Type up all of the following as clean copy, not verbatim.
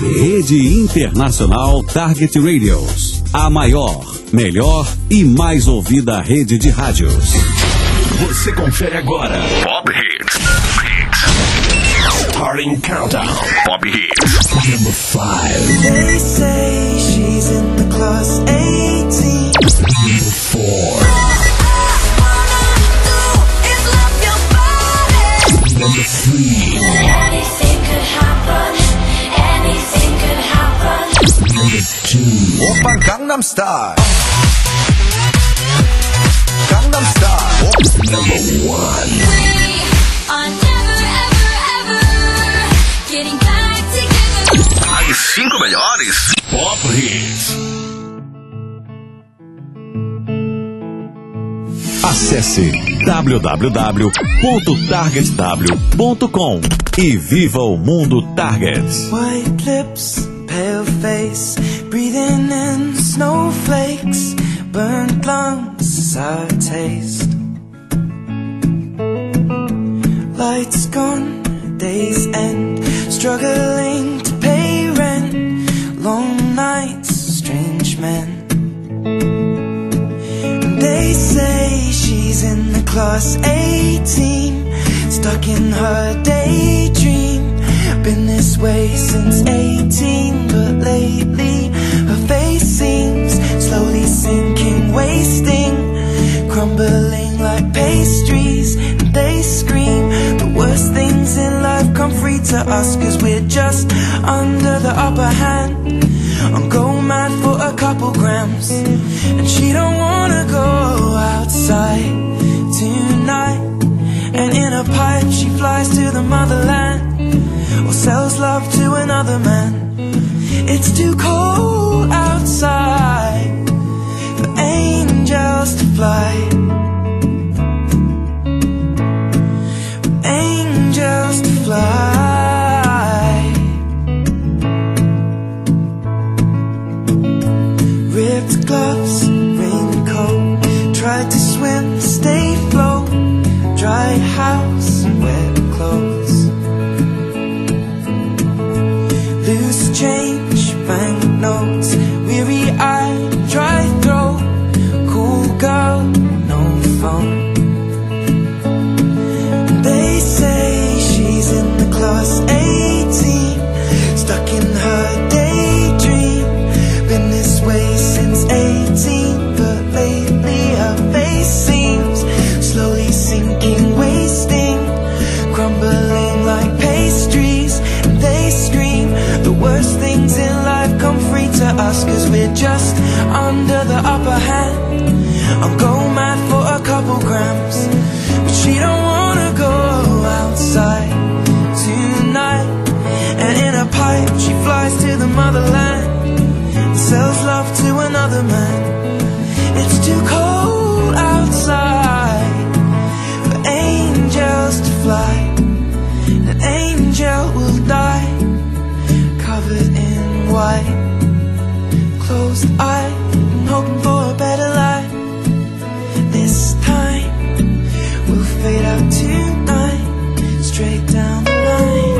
Rede Internacional Target Radios. A maior, melhor e mais ouvida rede de rádios. Você confere agora Pop Hits. Starting Countdown. Pop Hits. Number 5. They say she's in the class 18. Number 4. Number 3. Anything could happen. Anything could happen. Number 2. Oppa Gangnam Style. Gangnam Style. Number 1. We are never, ever, ever getting back together. As 5 melhores Pop Hits. Acesse www.targetw.com e viva o mundo Target. White lips, pale face, breathing in snowflakes, burnt lungs, sour taste. Lights gone, days end, struggling to pay rent, long nights, strange men. They say she's in the class 18, stuck in her daydream. Been this way since 18, but lately her face seems slowly sinking, wasting, crumbling like pastries. And they scream the worst things in life come free to us, 'cause we're just under the upper hand. I'm going mad for a couple grams, and she don't wanna go outside tonight. And in a pipe she flies to the motherland, or sells love to another man. It's too cold outside for angels to fly, for angels to fly. Ripped gloves, raincoat, tried to swim, stay afloat, dry house, wet clothes. Loose change, banknotes, weary-eyed, dry throat, cool girl, no phone. They say she's in the class 18, stuck in her daydream. Been this way since 18, but lately her face seems slowly sinking, wasting, crumbling like pastries. And they scream the worst things in life come free to us, 'cause we're just under the upper hand. I'm going mad for a couple grams, but she don't wanna go outside tonight. And in a pipe she flies to the motherland, sells love to another man. It's too cold outside for angels to fly. An angel will die, covered in white, closed eye, and hoping for a better life. This time we'll fade out tonight, straight down the line.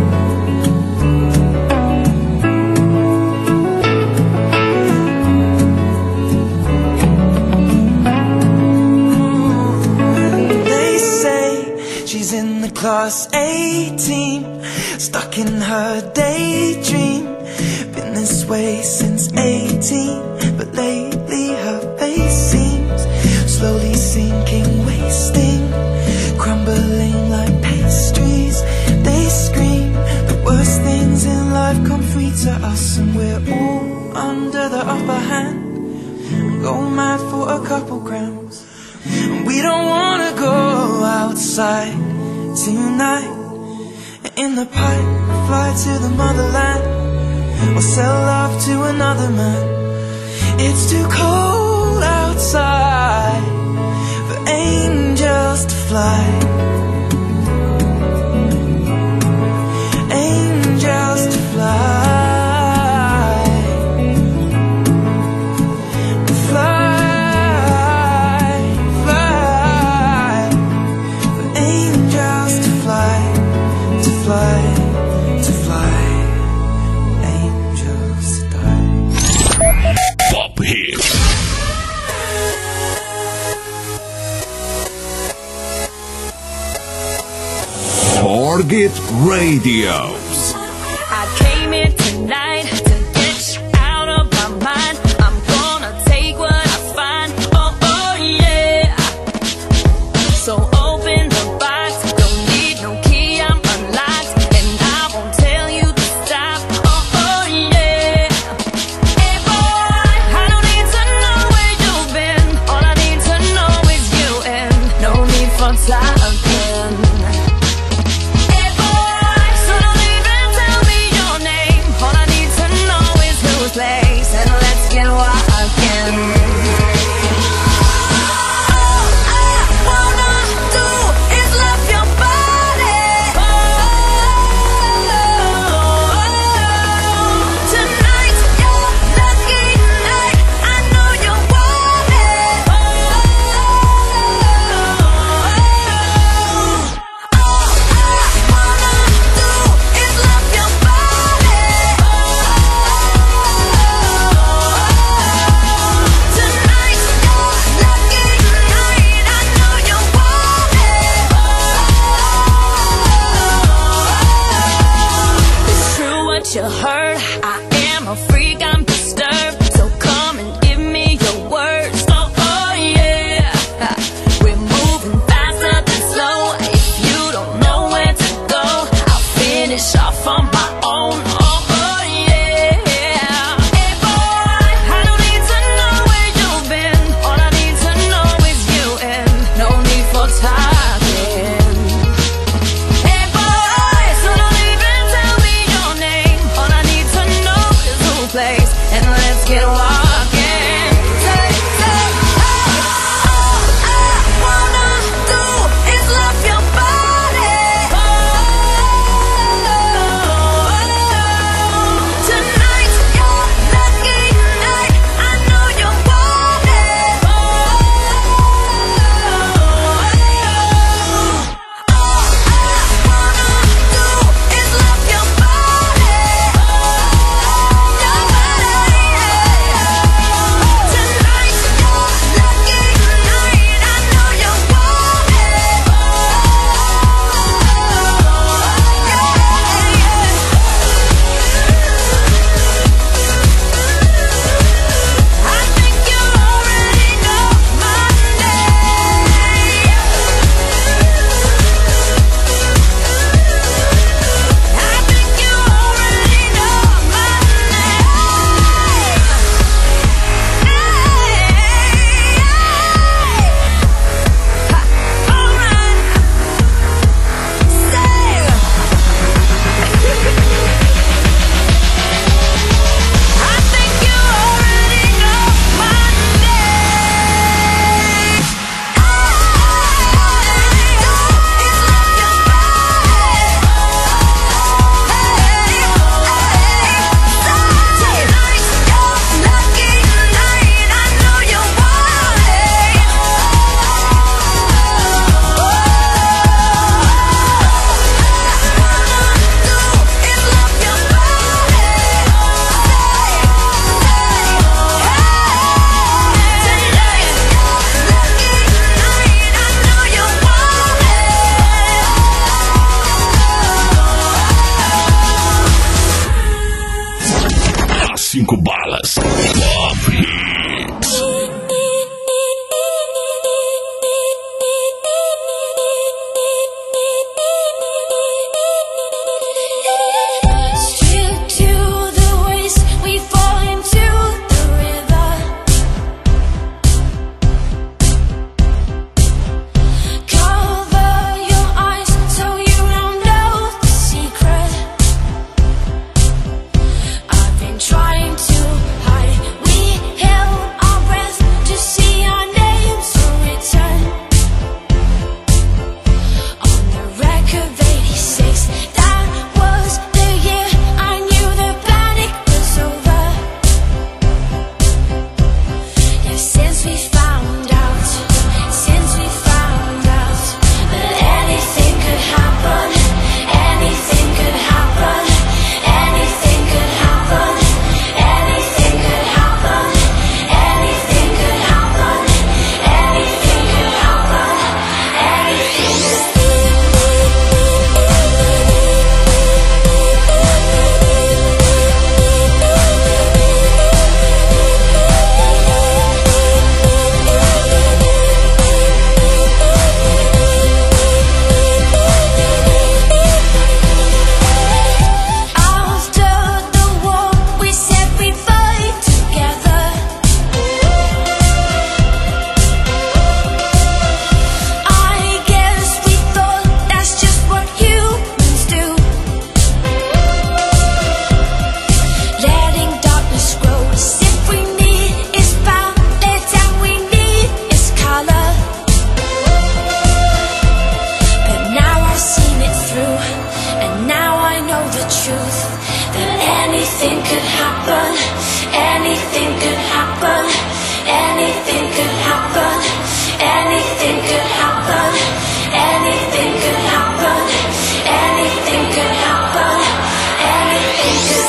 In the class 18, stuck in her daydream. Been this way since 18, but lately her face seems slowly sinking, wasting, crumbling like pastries. They scream the worst things in life come free to us, and we're all under the upper hand. Go mad for a couple grams, and we don't wanna go outside tonight. In the pipe, fly to the motherland, or sell love to another man. It's too cold outside for angels to fly. Angels to fly. Fly, to fly, Target Radio. I came in tonight to get you out of my mind. I'm gonna take what I find. Oh, oh yeah. So open the box. Don't need no key, I'm unlocked. And I won't tell you to stop. Oh, oh yeah. Hey boy, I don't need to know where you've been. All I need to know is you, and no need for talking. Place and let's get walking. All I wanna do is love your body. Tonight's your lucky night. I know you want it. All I wanna do is love your body. You heard, I am a freak, I'm disturbed. So come and give me your words. Oh, oh yeah. We're moving faster than slow. If you don't know where to go, I'll finish off on my own. Oh, oh yeah. Hey boy, I don't need to know where you've been. All I need to know is you, and no need for talking. Hey boy, so don't even tell me your name. All I need to know is who plays, and let's get walking. Say, hey. All I wanna do is love your body. Tonight's your lucky night. I know you want it. All I wanna do is love your body. Tonight's your lucky night. I know you want it. I think you already know my name. I think you already know my Cinco balas. Top Hits. Strip to the waist, we fall into the river. Cover your eyes so you don't know the secret. I've been trying to anything could happen. Anything could happen. Anything could happen. Anything could happen. Anything could happen. Anything could happen. Anything could.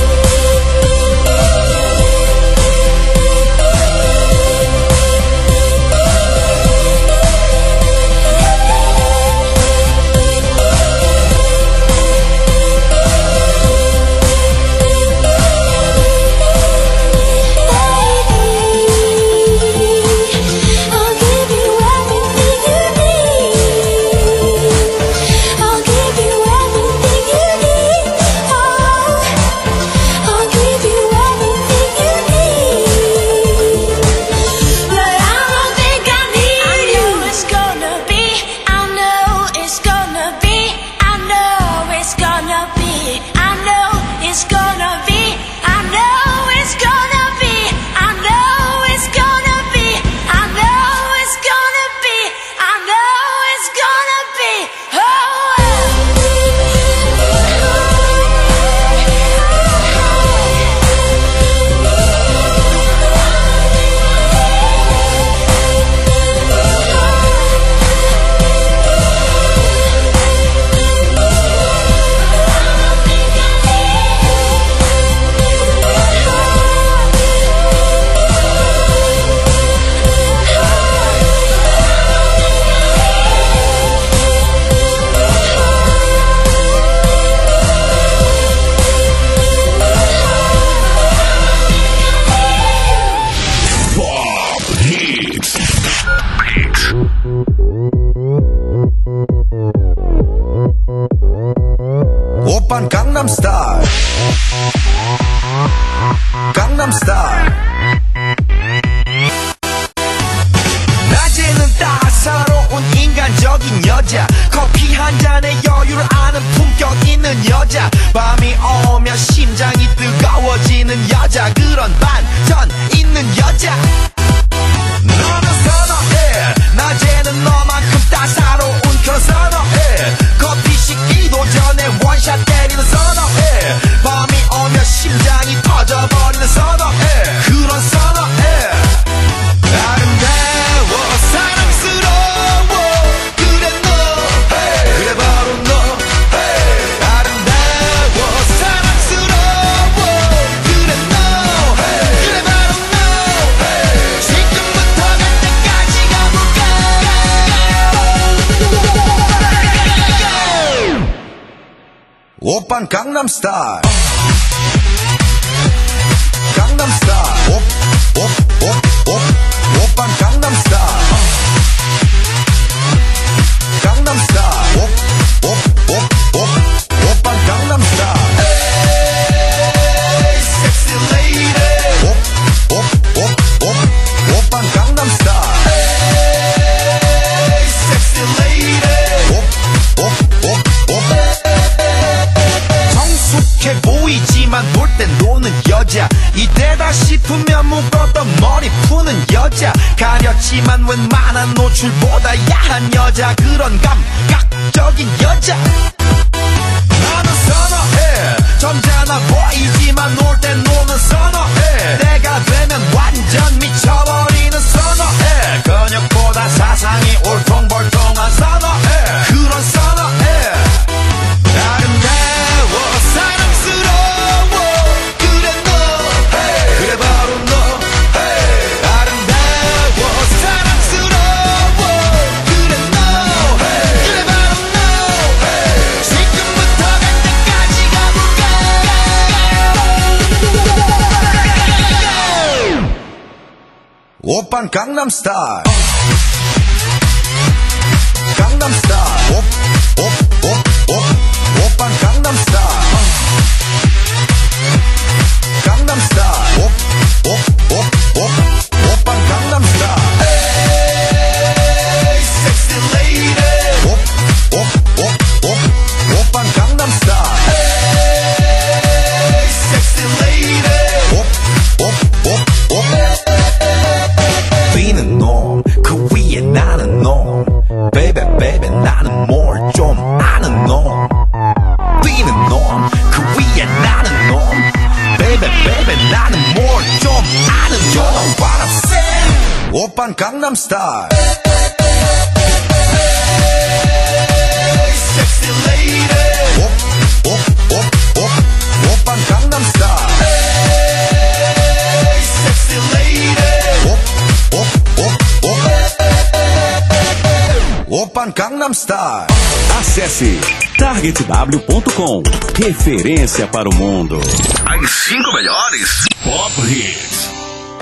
오빤 강남스타일 강남스타일 낮에는 따사로운 인간적인 여자 커피 한 잔에 여유를 아는 품격 있는 여자 밤이 오면 심장이 뜨거워지는 여자 그런 반전 있는 여자 너는 선호해 낮에는 너만큼 따사로운 그런 선호해 커피 식기도 전에 원샷 때리는 선호해 밤이 오면 심장이 터져버리는 선호해 그런 선호해 아름다워 사랑스러워 그래 너 hey. 그래 바로 너 hey. 아름다워 사랑스러워 그래 너 hey. 그래 바로 너 hey. 지금부터 갈 때까지 가볼까 오빤 강남스타일 강남스타일 오빤 강남스타일 강남스타일 오빤 강남스타일 에이 섹시 레이디 오빤 강남스타일 에이 섹시 레이디 성숙해 보이지만 놀 땐 노는 여자 이때다 싶으면 묶었던 머리 푸는 여자 가렸지만 웬만한 노출보다 야한 여자 그런 감각적인 여자 나는 선호해 점잖아 보이지만 놀 땐 노는 선호해 내가 되면 완전 미쳐버리는 선호해 근육보다 사상이 울퉁불퉁한 선호해 그런 선호해 아름다워 사랑스러워 그래 너 hey. 그래 바로 너 hey. 아름다워 사랑스러워 그래 너 hey. 그래 바로 너 hey. 지금부터 갈 때까지 가볼까 오빤 강남스타일 강남스타일 오빤 강남스타일 강남스타일 오빤 강남스타일 에이 섹시 레이디 오빤 강남스타일 에이 섹시 레이디 비는 놈 그 위에 나는 놈 Baby baby 나는 more Gangnam Style. Hey, sexy lady. Oppan Gangnam Style. Hey, sexy lady. Oppan Gangnam Style. Acesse targetw.com. Referência para o mundo. As 5 melhores Pop Hits.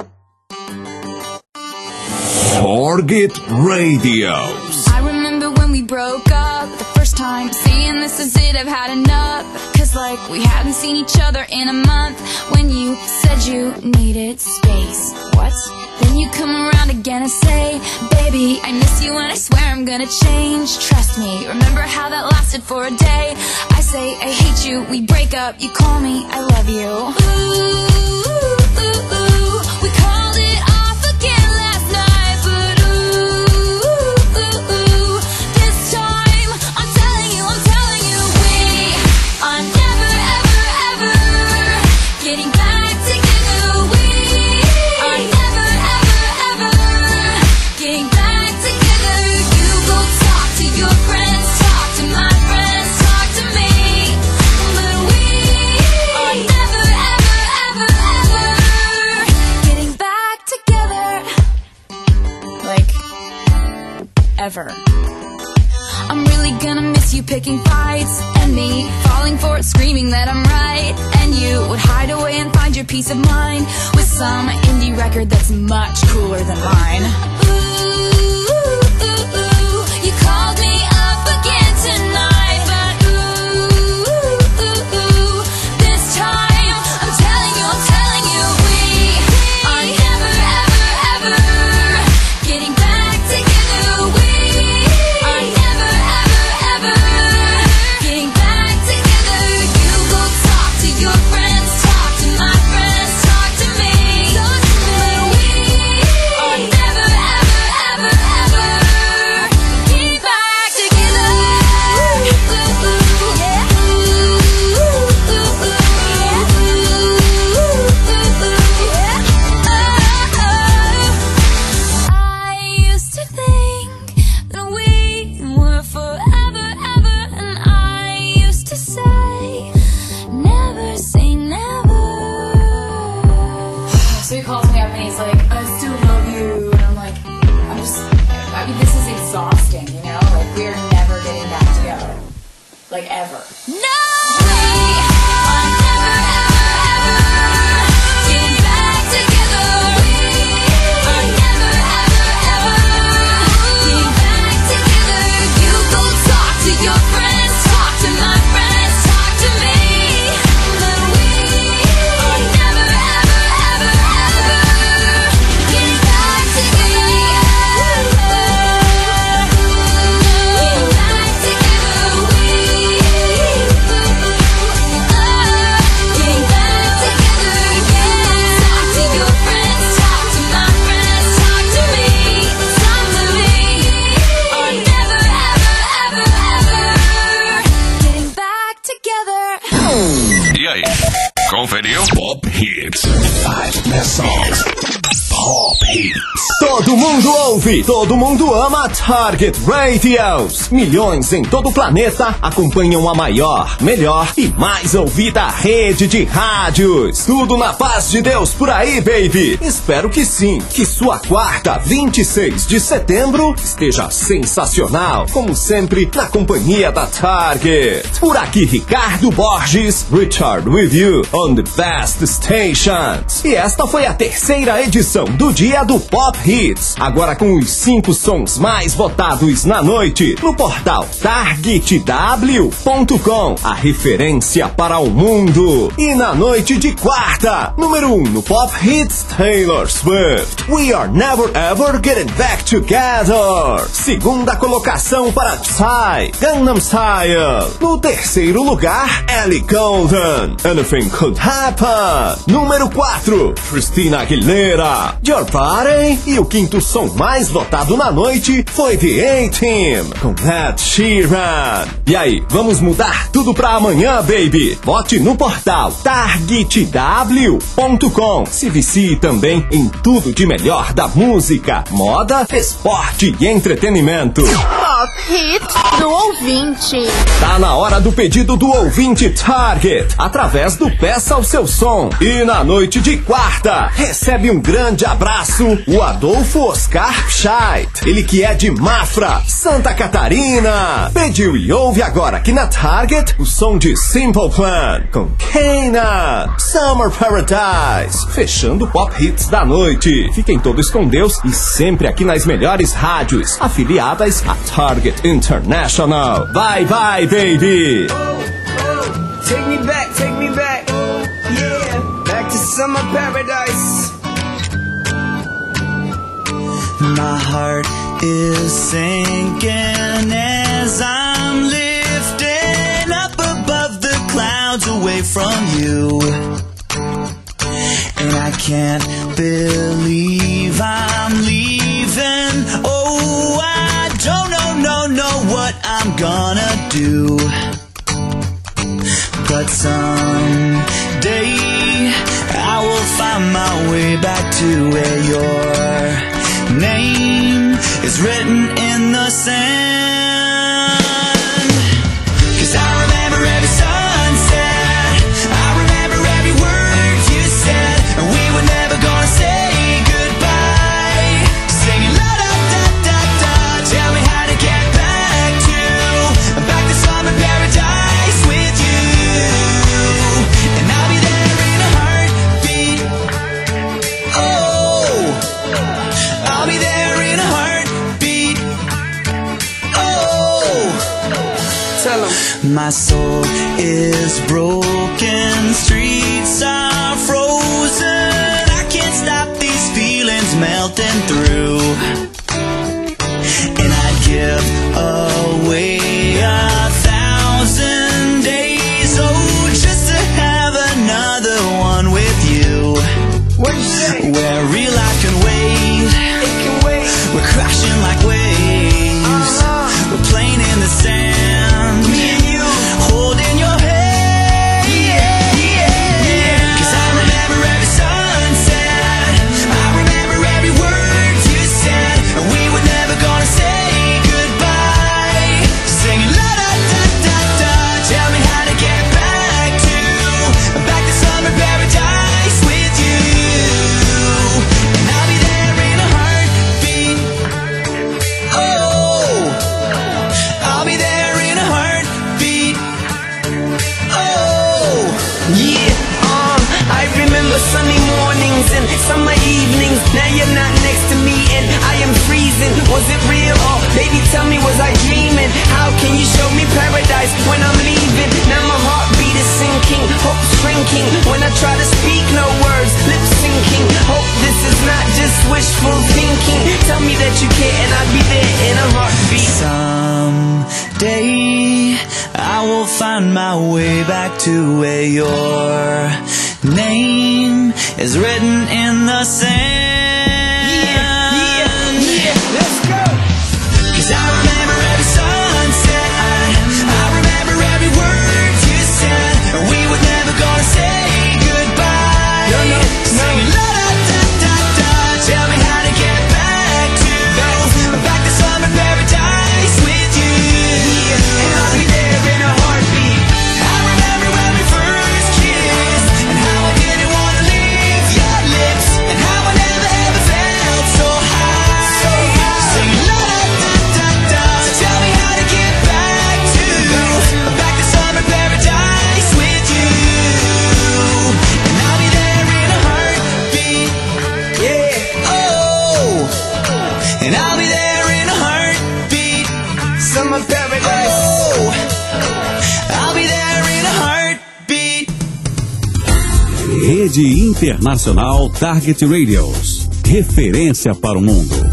Target Radios. I remember when we broke up the first time, saying this is it, I've had enough. Cause like we hadn't seen each other in a month. When you said you needed space. What? Then you come around again and say, baby, I miss you and I swear I'm gonna change. Trust me, remember how that lasted for a day. I say I hate you, we break up, you call me, I love you. Ooh, ooh, ooh, we called it off again last night. But ooh, ooh, ooh, this time I'm telling you, we are never, ever, ever getting back together. We are never, ever, ever getting back together. You go talk to your friends, talk to my friends, talk to me. But we are never, ever, ever, ever getting back together. Like, ever. I'm really gonna miss you picking fights, and me falling for it, screaming that I'm right. And you would hide away and find your peace of mind with some indie record that's much cooler than mine. Ooh, ooh, ooh, you called me up again tonight. But ooh, ooh, ooh, this time I'm telling you, we are never, ever, ever getting back together. We are never, ever, ever getting back together. You go talk to your friends, talk to my friends, talk to me. But we are never, ever, ever, ever getting back together. I used to think that we were forever, ever, and I used to say, never say never. So he calls me up and he's like, I still love you. And I'm like, I mean, this is exhausting, you know? Like, we're never getting back together. Like, ever. No! We are never, ever, ever getting back together. We are never, ever, ever getting back together. You go talk to your friends, talk to my friends, talk to me. But we are never, ever, ever, ever getting back together. Getting back together. We getting back together again. Talk to your friends, talk to my friends, talk to me. Talk to me. Are never, ever, ever, ever getting back together. E aí, conferiu? Pop Hits. 5 best songs. Pop Hits. Todo mundo ouve, todo mundo ama Target Radios. Milhões em todo o planeta acompanham a maior, melhor e mais ouvida rede de rádios. Tudo na paz de Deus por aí, baby. Espero que sim, que sua quarta, 26 de setembro, esteja sensacional, como sempre, na companhia da Target. Por aqui, Ricardo Borges, Richard with you on the best stations. E esta foi a terceira edição do Dia do Pop Hits, agora com os 5 sons mais votados na noite no portal targetw.com, a referência para o mundo. E na noite de quarta, número 1 no Pop Hits, Taylor Swift, We Are Never Ever Getting Back Together. Segunda colocação para Psy, Gangnam Style. No terceiro lugar, Ellie Goulding, Anything Could Happen. Número 4, Christina Aguilera, Your Body. E o quinto o som mais votado na noite foi The A-Team, com Ed Sheeran. E aí, vamos mudar tudo pra amanhã, baby? Vote no portal targetw.com. Se vicie também em tudo de melhor da música, moda, esporte e entretenimento. Pop Hit do ouvinte. Tá na hora do pedido do ouvinte Target, através do Peça o Seu Som. E na noite de quarta, recebe um grande abraço o Adolfo Oscar Scheidt, ele que é de Mafra, Santa Catarina. Pediu e ouve agora aqui na Target o som de Simple Plan com Keina, Summer Paradise, fechando o Pop Hits da noite. Fiquem todos com Deus e sempre aqui nas melhores rádios afiliadas a Target International. Bye bye, baby. Take me back, yeah, back to summer paradise. My heart is sinking as I'm lifting up above the clouds away from you. And I can't believe I'm leaving. Oh, I don't know what I'm gonna do. But someday I will find my way back to where your name is written in the sand. 'Cause I remember every sunset, I remember every word you said, and we were never gonna say goodbye. Singing la da da da da, tell me how to get back to summer paradise with you. And I'll be there in a heartbeat. Oh, I'll be there in a heartbeat. Oh, tell 'em. My soul is broken, streets are frozen. I can't stop these feelings melting through. And I'd give away 1,000 days, oh, just to have another one with you. What'd you say? Where real life can wait, it can wait. We're crashing like waves, we're playing in the sand, me and you, holding your hand, yeah. 'Cause I remember every sunset, I remember every word you said, and we were never gonna say goodbye. Singing la da da da da, tell me how to get back to summer paradise with you. And I'll be there in a heartbeat. Oh, I'll be there in a heartbeat. Oh, yeah. I remember sunny mornings and summer evenings. Now you're not next to me and I am freezing. Was it real or baby tell me, was I dreaming? How can you show me paradise when I'm leaving? Now my heartbeat is sinking, hope shrinking. When I try to speak, no words, lip syncing. Hope this is not just wishful thinking. Tell me that you care and I'll be there in a heartbeat. Someday I will find my way back to where your name is written in the sand. Yeah, let's go. 'Cause I remember every sunset, I remember every word you said, and we were never gonna say goodbye. No. Singing la da da da da, tell me how to get back to summer paradise with you. And I'll be there in a heartbeat. I remember when we first kissed, and how I didn't wanna leave your lips, and how I never ever felt so high. Singing la da da da da, tell me how to get back to summer paradise with you. And I'll be there in a heartbeat. Yeah. Oh, and I'll be there in a heartbeat. Summer paradise. Oh, I'll be there in a heartbeat. Rede Internacional Target Radios. Referência para o mundo.